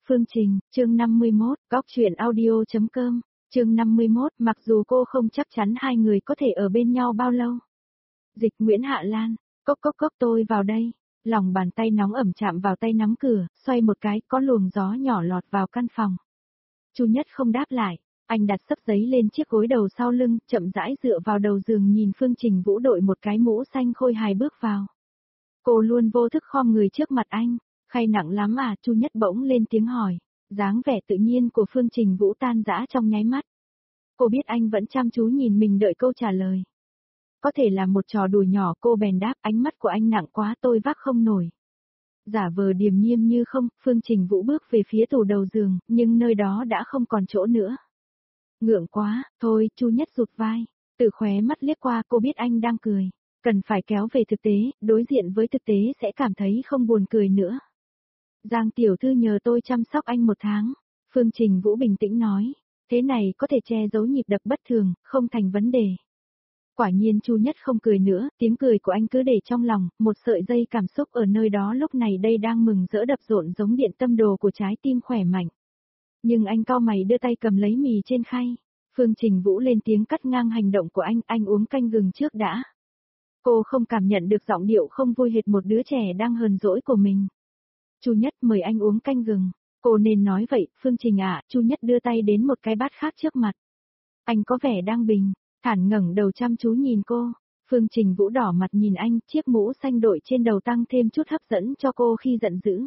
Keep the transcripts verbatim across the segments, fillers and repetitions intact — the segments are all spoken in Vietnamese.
Phương Trình, chương năm mươi mốt, góc truyện audio.com, chương năm mươi mốt, mặc dù cô không chắc chắn hai người có thể ở bên nhau bao lâu. Dịch Nguyễn Hạ Lan, cốc cốc cốc tôi vào đây, lòng bàn tay nóng ẩm chạm vào tay nắm cửa, xoay một cái, có luồng gió nhỏ lọt vào căn phòng. Chu Nhất không đáp lại, anh đặt xấp giấy lên chiếc gối đầu sau lưng, chậm rãi dựa vào đầu giường nhìn Phương Trình Vũ đội một cái mũ xanh khôi hài bước vào. Cô luôn vô thức khom người trước mặt anh. Khay nặng lắm à, Chu Nhất bỗng lên tiếng hỏi, dáng vẻ tự nhiên của Phương Trình Vũ tan rã trong nháy mắt. Cô biết anh vẫn chăm chú nhìn mình đợi câu trả lời. Có thể là một trò đùa nhỏ, cô bèn đáp, ánh mắt của anh nặng quá tôi vác không nổi. Giả vờ điềm nhiên như không, Phương Trình Vũ bước về phía tủ đầu giường, nhưng nơi đó đã không còn chỗ nữa. Ngượng quá, thôi, Chu Nhất rụt vai, từ khóe mắt liếc qua cô biết anh đang cười. Cần phải kéo về thực tế, đối diện với thực tế sẽ cảm thấy không buồn cười nữa. Giang tiểu thư nhờ tôi chăm sóc anh một tháng, Phương Trình Vũ bình tĩnh nói, thế này có thể che giấu nhịp đập bất thường, không thành vấn đề. Quả nhiên Chu Nhất không cười nữa, tiếng cười của anh cứ để trong lòng, một sợi dây cảm xúc ở nơi đó lúc này đây đang mừng rỡ đập rộn giống điện tâm đồ của trái tim khỏe mạnh. Nhưng anh cau mày đưa tay cầm lấy mì trên khay, Phương Trình Vũ lên tiếng cắt ngang hành động của anh, anh uống canh gừng trước đã. Cô không cảm nhận được giọng điệu không vui hệt một đứa trẻ đang hờn dỗi của mình. Chu Nhất mời anh uống canh gừng, cô nên nói vậy, Phương Trình ạ, Chu Nhất đưa tay đến một cái bát khác trước mặt. Anh có vẻ đang bình, thản ngẩng đầu chăm chú nhìn cô, Phương Trình Vũ đỏ mặt nhìn anh, chiếc mũ xanh đội trên đầu tăng thêm chút hấp dẫn cho cô khi giận dữ.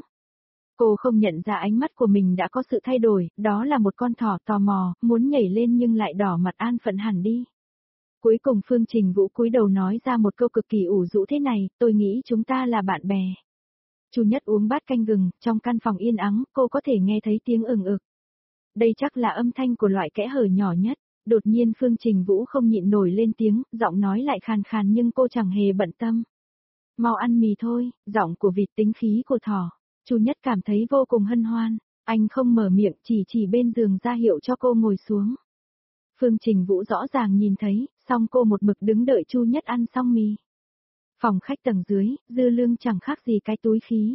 Cô không nhận ra ánh mắt của mình đã có sự thay đổi, đó là một con thỏ tò mò, muốn nhảy lên nhưng lại đỏ mặt an phận hẳn đi. Cuối cùng Phương Trình Vũ cúi đầu nói ra một câu cực kỳ ủ rũ thế này, tôi nghĩ chúng ta là bạn bè. Chu Nhất uống bát canh gừng, trong căn phòng yên ắng, cô có thể nghe thấy tiếng ừng ực. Đây chắc là âm thanh của loại kẽ hở nhỏ nhất. Đột nhiên Phương Trình Vũ không nhịn nổi lên tiếng, giọng nói lại khàn khàn nhưng cô chẳng hề bận tâm. Mau ăn mì thôi, giọng của vịt tính khí của thỏ. Chu Nhất cảm thấy vô cùng hân hoan, anh không mở miệng, chỉ chỉ bên giường ra hiệu cho cô ngồi xuống. Phương Trình Vũ rõ ràng nhìn thấy, song cô một mực đứng đợi Chu Nhất ăn xong mì. Phòng khách tầng dưới, Dư Lương chẳng khác gì cái túi khí.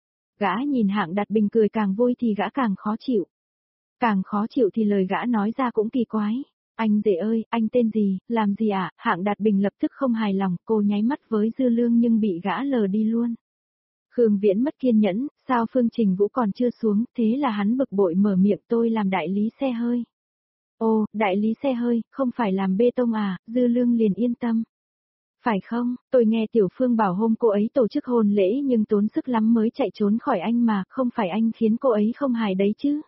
Gã nhìn Hạng Đạt Bình cười càng vui thì gã càng khó chịu. Càng khó chịu thì lời gã nói ra cũng kỳ quái. Anh rể ơi, anh tên gì, làm gì ạ? À? Hạng Đạt Bình lập tức không hài lòng, cô nháy mắt với Dư Lương nhưng bị gã lờ đi luôn. Khương Viễn mất kiên nhẫn, sao Phương Trình Vũ còn chưa xuống, thế là hắn bực bội mở miệng, tôi làm đại lý xe hơi. Ồ, đại lý xe hơi, không phải làm bê tông à, Dư Lương liền yên tâm. Phải không, tôi nghe Tiểu Phương bảo hôm cô ấy tổ chức hôn lễ nhưng tốn sức lắm mới chạy trốn khỏi anh mà, không phải anh khiến cô ấy không hài đấy chứ.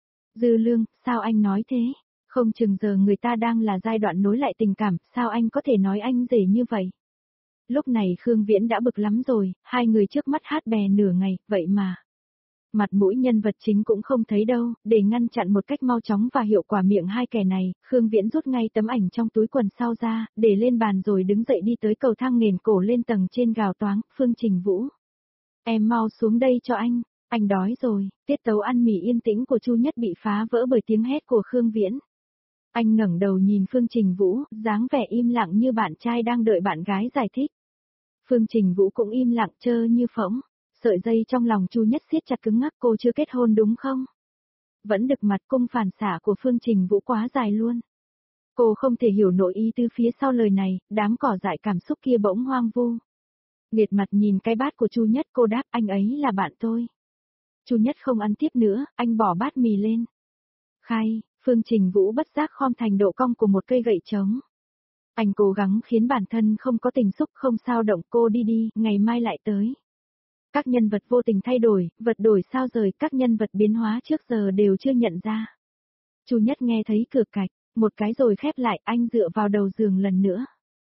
Dư Lương, sao anh nói thế? Không chừng giờ người ta đang là giai đoạn nối lại tình cảm, sao anh có thể nói anh rể như vậy? Lúc này Khương Viễn đã bực lắm rồi, hai người trước mắt hát bè nửa ngày, vậy mà. Mặt mũi nhân vật chính cũng không thấy đâu, để ngăn chặn một cách mau chóng và hiệu quả miệng hai kẻ này, Khương Viễn rút ngay tấm ảnh trong túi quần sau ra, để lên bàn rồi đứng dậy đi tới cầu thang nghền cổ lên tầng trên gào toáng, Phương Trình Vũ. Em mau xuống đây cho anh, anh đói rồi, tiết tấu ăn mì yên tĩnh của Chu Nhất bị phá vỡ bởi tiếng hét của Khương Viễn. Anh ngẩng đầu nhìn Phương Trình Vũ, dáng vẻ im lặng như bạn trai đang đợi bạn gái giải thích. Phương Trình Vũ cũng im lặng trơ như phỗng. Sợi dây trong lòng Chu Nhất siết chặt cứng ngắc, cô chưa kết hôn đúng không? Vẫn đực mặt, cung phản xạ của Phương Trình Vũ quá dài luôn. Cô không thể hiểu nổi ý từ phía sau lời này, đám cỏ dại cảm xúc kia bỗng hoang vu. Nghiệt mặt nhìn cái bát của Chu Nhất, cô đáp anh ấy là bạn tôi. Chu Nhất không ăn tiếp nữa, anh bỏ bát mì lên. Khai, Phương Trình Vũ bất giác khom thành độ cong của một cây gậy trống. Anh cố gắng khiến bản thân không có tình xúc, không sao động, cô đi đi, ngày mai lại tới. Các nhân vật vô tình thay đổi, vật đổi sao rời, các nhân vật biến hóa trước giờ đều chưa nhận ra. Chu Nhất nghe thấy cửa cạch, một cái rồi khép lại, anh dựa vào đầu giường lần nữa.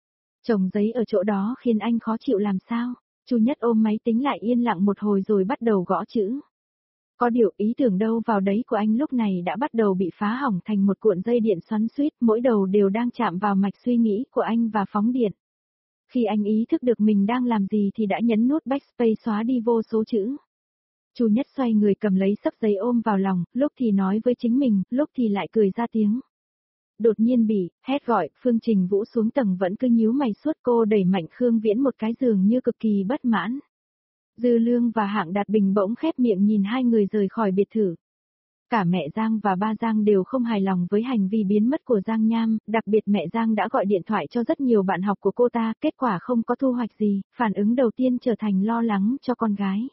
Chồng giấy ở chỗ đó khiến anh khó chịu làm sao, Chu Nhất ôm máy tính lại yên lặng một hồi rồi bắt đầu gõ chữ. Có điều ý tưởng đâu vào đấy của anh lúc này đã bắt đầu bị phá hỏng thành một cuộn dây điện xoắn xuýt, mỗi đầu đều đang chạm vào mạch suy nghĩ của anh và phóng điện. Khi anh ý thức được mình đang làm gì thì đã nhấn nút backspace xóa đi vô số chữ. Chu Nhất xoay người cầm lấy xấp giấy ôm vào lòng, lúc thì nói với chính mình, lúc thì lại cười ra tiếng. Đột nhiên bị, hét gọi, Phương Trình Vũ xuống tầng vẫn cứ nhíu mày suốt, cô đẩy mạnh Khương Viễn một cái giường như cực kỳ bất mãn. Dư Lương và Hạng Đạt Bình bỗng khép miệng nhìn hai người rời khỏi biệt thự. Cả mẹ Giang và ba Giang đều không hài lòng với hành vi biến mất của Giang Nham, đặc biệt mẹ Giang đã gọi điện thoại cho rất nhiều bạn học của cô ta, kết quả không có thu hoạch gì, phản ứng đầu tiên trở thành lo lắng cho con gái.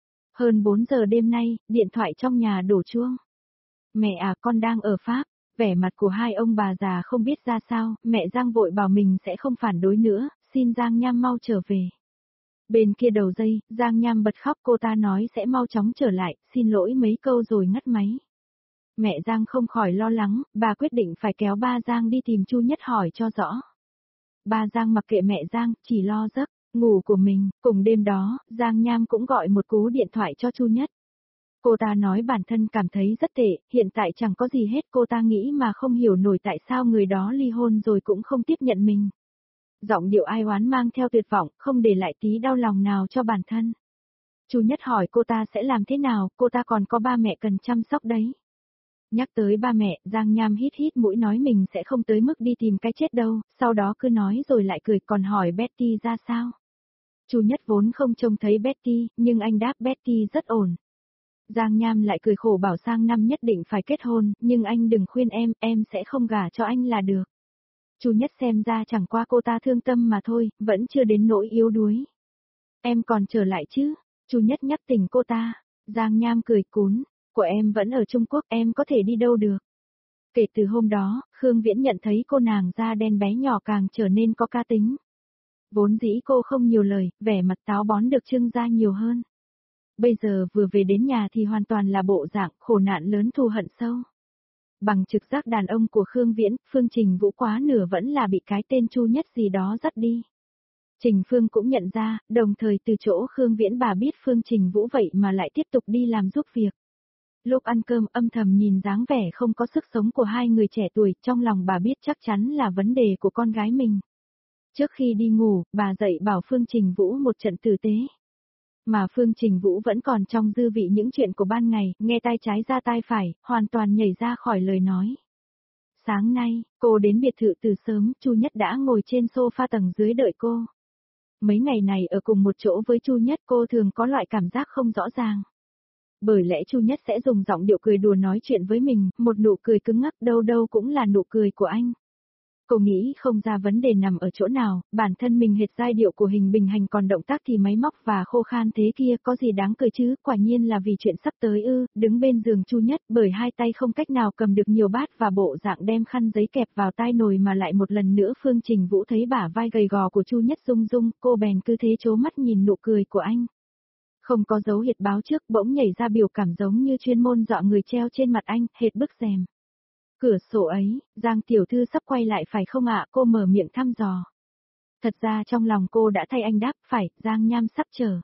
Hơn bốn giờ đêm nay, điện thoại trong nhà đổ chuông. Mẹ à, con đang ở Pháp. Vẻ mặt của hai ông bà già không biết ra sao, mẹ Giang vội bảo mình sẽ không phản đối nữa, xin Giang Nham mau trở về. Bên kia đầu dây, Giang Nham bật khóc, cô ta nói sẽ mau chóng trở lại, xin lỗi mấy câu rồi ngắt máy. Mẹ Giang không khỏi lo lắng, bà quyết định phải kéo ba Giang đi tìm Chu Nhất hỏi cho rõ. Ba Giang mặc kệ mẹ Giang, chỉ lo giấc ngủ của mình, cùng đêm đó, Giang Nham cũng gọi một cú điện thoại cho Chu Nhất. Cô ta nói bản thân cảm thấy rất tệ, hiện tại chẳng có gì hết, cô ta nghĩ mà không hiểu nổi tại sao người đó ly hôn rồi cũng không tiếp nhận mình. Giọng điệu ai oán mang theo tuyệt vọng, không để lại tí đau lòng nào cho bản thân. Chu Nhất hỏi cô ta sẽ làm thế nào, cô ta còn có ba mẹ cần chăm sóc đấy. Nhắc tới ba mẹ, Giang Nham hít hít mũi nói mình sẽ không tới mức đi tìm cái chết đâu, sau đó cứ nói rồi lại cười, còn hỏi Betty ra sao. Chu Nhất vốn không trông thấy Betty, nhưng anh đáp Betty rất ổn. Giang Nham lại cười khổ bảo sang năm nhất định phải kết hôn, nhưng anh đừng khuyên em, em sẽ không gả cho anh là được. Chu Nhất xem ra chẳng qua cô ta thương tâm mà thôi, vẫn chưa đến nỗi yếu đuối. Em còn trở lại chứ? Chu Nhất nhắc tỉnh cô ta. Giang Nham cười cún, của em vẫn ở Trung Quốc, em có thể đi đâu được. Kể từ hôm đó, Khương Viễn nhận thấy cô nàng da đen bé nhỏ càng trở nên có cá tính. Vốn dĩ cô không nhiều lời, vẻ mặt táo bón được trưng ra nhiều hơn. Bây giờ vừa về đến nhà thì hoàn toàn là bộ dạng khổ nạn lớn thù hận sâu. Bằng trực giác đàn ông của Khương Viễn, Phương Trình Vũ quá nửa vẫn là bị cái tên Chu Nhất gì đó dắt đi. Trình Phương cũng nhận ra, đồng thời từ chỗ Khương Viễn bà biết Phương Trình Vũ vậy mà lại tiếp tục đi làm giúp việc. Lúc ăn cơm âm thầm nhìn dáng vẻ không có sức sống của hai người trẻ tuổi, trong lòng bà biết chắc chắn là vấn đề của con gái mình. Trước khi đi ngủ, bà dạy bảo Phương Trình Vũ một trận tử tế. Mà Phương Trình Vũ vẫn còn trong dư vị những chuyện của ban ngày, nghe tai trái ra tai phải, hoàn toàn nhảy ra khỏi lời nói. Sáng nay, cô đến biệt thự từ sớm, Chu Nhất đã ngồi trên sofa tầng dưới đợi cô. Mấy ngày này ở cùng một chỗ với Chu Nhất cô thường có loại cảm giác không rõ ràng. Bởi lẽ Chu Nhất sẽ dùng giọng điệu cười đùa nói chuyện với mình, một nụ cười cứng ngắc đâu đâu cũng là nụ cười của anh. Cô nghĩ không ra vấn đề nằm ở chỗ nào, bản thân mình hệt giai điệu của hình bình hành còn động tác thì máy móc và khô khan thế kia có gì đáng cười chứ, quả nhiên là vì chuyện sắp tới ư, đứng bên giường Chu Nhất bởi hai tay không cách nào cầm được nhiều bát và bộ dạng đem khăn giấy kẹp vào tai nồi mà lại một lần nữa Phương Trình Vũ thấy bả vai gầy gò của Chu Nhất rung rung, cô bèn cứ thế trố mắt nhìn nụ cười của anh. Không có dấu hiệt báo trước bỗng nhảy ra biểu cảm giống như chuyên môn dọa người treo trên mặt anh, hệt bức rèm. Cửa sổ ấy, Giang tiểu thư sắp quay lại phải không ạ? Cô mở miệng thăm dò. Thật ra trong lòng cô đã thay anh đáp, phải, Giang Nham sắp chờ.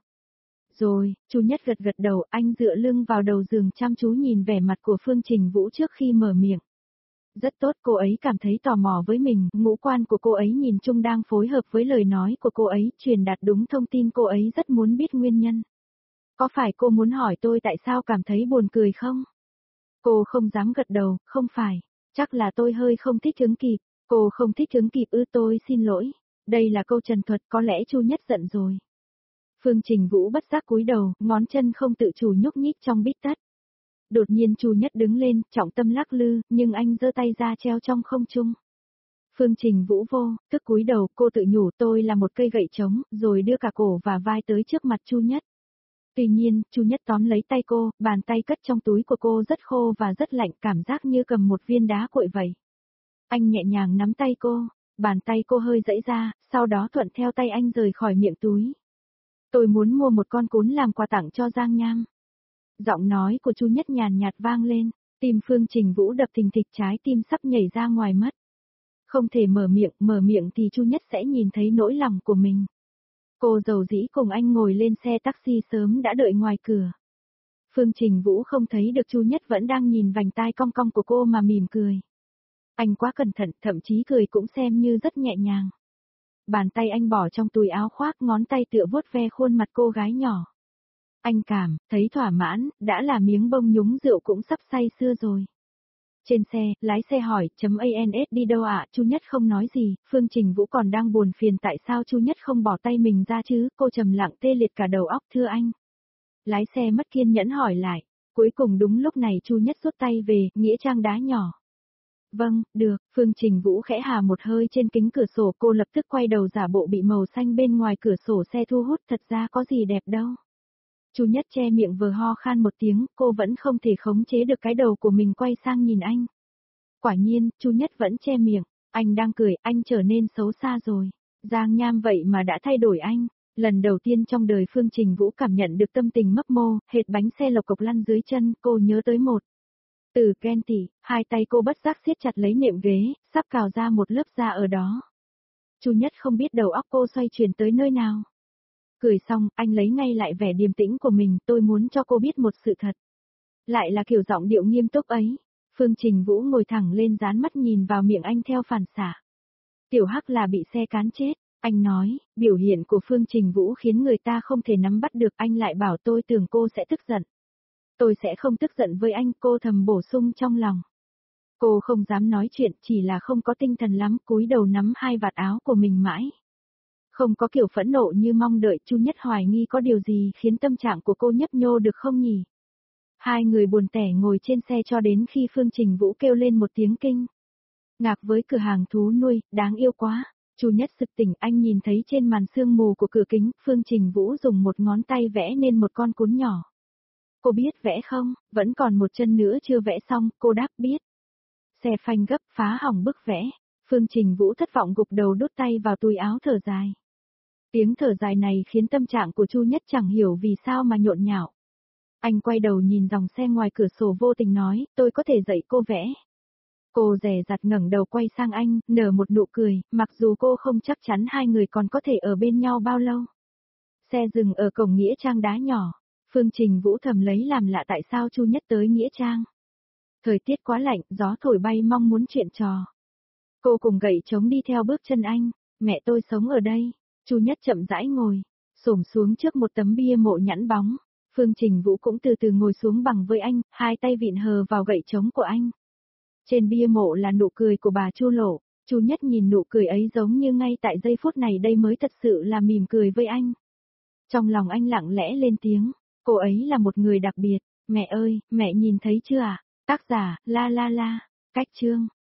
Rồi, Chu Nhất gật gật đầu, anh dựa lưng vào đầu giường chăm chú nhìn vẻ mặt của Phương Trình Vũ trước khi mở miệng. Rất tốt, cô ấy cảm thấy tò mò với mình, ngũ quan của cô ấy nhìn chung đang phối hợp với lời nói của cô ấy, truyền đạt đúng thông tin, cô ấy rất muốn biết nguyên nhân. Có phải cô muốn hỏi tôi tại sao cảm thấy buồn cười không? Cô không dám gật đầu, không phải. Chắc là tôi hơi không thích ứng kịp. Cô không thích ứng kịp ư? Tôi xin lỗi. Đây là câu trần thuật, có lẽ Chu Nhất giận rồi. Phương Trình Vũ bất giác cúi đầu, ngón chân không tự chủ nhúc nhích trong bít tất. Đột nhiên Chu Nhất đứng lên, trọng tâm lắc lư, nhưng anh giơ tay ra treo trong không trung. Phương Trình Vũ vô, tức cúi đầu, cô tự nhủ tôi là một cây gậy trống, rồi đưa cả cổ và vai tới trước mặt Chu Nhất. Tuy nhiên, Chu Nhất tóm lấy tay cô, bàn tay cất trong túi của cô rất khô và rất lạnh, cảm giác như cầm một viên đá cuội vậy. Anh nhẹ nhàng nắm tay cô, bàn tay cô hơi giãy ra, sau đó thuận theo tay anh rời khỏi miệng túi. Tôi muốn mua một con cún làm quà tặng cho Giang Nham. Giọng nói của Chu Nhất nhàn nhạt vang lên, tim Phương Trình Vũ đập thình thịch, trái tim sắp nhảy ra ngoài mất. Không thể mở miệng, mở miệng thì Chu Nhất sẽ nhìn thấy nỗi lòng của mình. Cô dầu dĩ cùng anh ngồi lên xe taxi sớm đã đợi ngoài cửa. Phương Trình Vũ không thấy được Chu Nhất vẫn đang nhìn vành tai cong cong của cô mà mỉm cười. Anh quá cẩn thận, thậm chí cười cũng xem như rất nhẹ nhàng. Bàn tay anh bỏ trong túi áo khoác, ngón tay tựa vuốt ve khuôn mặt cô gái nhỏ. Anh cảm, thấy thỏa mãn, đã là miếng bông nhúng rượu cũng sắp say sưa rồi. Trên xe, lái xe hỏi, chấm ans đi đâu ạ? Chu Nhất không nói gì, Phương Trình Vũ còn đang buồn phiền tại sao Chu Nhất không bỏ tay mình ra chứ, cô trầm lặng tê liệt cả đầu óc, thưa anh. Lái xe mất kiên nhẫn hỏi lại, Cuối cùng đúng lúc này Chu Nhất rút tay về, nghĩa trang đá nhỏ. Vâng, được, Phương Trình Vũ khẽ hà một hơi trên kính cửa sổ, cô lập tức quay đầu giả bộ bị màu xanh bên ngoài cửa sổ xe thu hút, thật ra có gì đẹp đâu. Chu Nhất che miệng vừa ho khan một tiếng, cô vẫn không thể khống chế được cái đầu của mình quay sang nhìn anh. Quả nhiên, Chu Nhất vẫn che miệng, anh đang cười, anh trở nên xấu xa rồi. Giang Nham vậy mà đã thay đổi anh. Lần đầu tiên trong đời Phương Trình Vũ cảm nhận được tâm tình mấp mô, hệt bánh xe lộc cộc lăn dưới chân, cô nhớ tới một. Từ ghen tị, hai tay cô bất giác siết chặt lấy nệm ghế, sắp cào ra một lớp da ở đó. Chu Nhất không biết đầu óc cô xoay chuyển tới nơi nào. Cười xong, anh lấy ngay lại vẻ điềm tĩnh của mình, tôi muốn cho cô biết một sự thật. Lại là kiểu giọng điệu nghiêm túc ấy. Phương Trình Vũ ngồi thẳng lên dán mắt nhìn vào miệng anh theo phản xạ. Tiểu Hắc là bị xe cán chết, anh nói, biểu hiện của Phương Trình Vũ khiến người ta không thể nắm bắt được, anh lại bảo tôi tưởng cô sẽ tức giận. Tôi sẽ không tức giận với anh, cô thầm bổ sung trong lòng. Cô không dám nói chuyện, chỉ là không có tinh thần lắm, cúi đầu nắm hai vạt áo của mình mãi. Không có kiểu phẫn nộ như mong đợi, Chu Nhất hoài nghi có điều gì khiến tâm trạng của cô nhấp nhô được không nhỉ? Hai người buồn tẻ ngồi trên xe cho đến khi Phương Trình Vũ kêu lên một tiếng kinh. Ngạc với cửa hàng thú nuôi, đáng yêu quá. Chu Nhất sực tỉnh, anh nhìn thấy trên màn sương mù của cửa kính, Phương Trình Vũ dùng một ngón tay vẽ nên một con cún nhỏ. Cô biết vẽ không? Vẫn còn một chân nữa chưa vẽ xong, cô đáp biết. Xe phanh gấp, phá hỏng bức vẽ. Phương Trình Vũ thất vọng gục đầu đút tay vào túi áo thở dài. Tiếng thở dài này khiến tâm trạng của Chu Nhất chẳng hiểu vì sao mà nhộn nhạo. Anh quay đầu nhìn dòng xe ngoài cửa sổ vô tình nói, tôi có thể dạy cô vẽ. Cô dè dặt ngẩng đầu quay sang anh, nở một nụ cười, mặc dù cô không chắc chắn hai người còn có thể ở bên nhau bao lâu. Xe dừng ở cổng nghĩa trang đá nhỏ. Phương Trình Vũ thầm lấy làm lạ tại sao Chu Nhất tới nghĩa trang. Thời tiết quá lạnh, gió thổi bay mong muốn chuyện trò. Cô cùng gậy trống đi theo bước chân anh, mẹ tôi sống ở đây. Chu Nhất chậm rãi ngồi, xổm xuống trước một tấm bia mộ nhẵn bóng. Phương Trình Vũ cũng từ từ ngồi xuống bằng với anh, hai tay vịn hờ vào gậy trống của anh. Trên bia mộ là nụ cười của bà Chu Lộ, Chu Nhất nhìn nụ cười ấy giống như ngay tại giây phút này đây mới thật sự là mỉm cười với anh. Trong lòng anh lặng lẽ lên tiếng, cô ấy là một người đặc biệt, mẹ ơi, mẹ nhìn thấy chưa ạ? Tác giả, la la la, cách chương.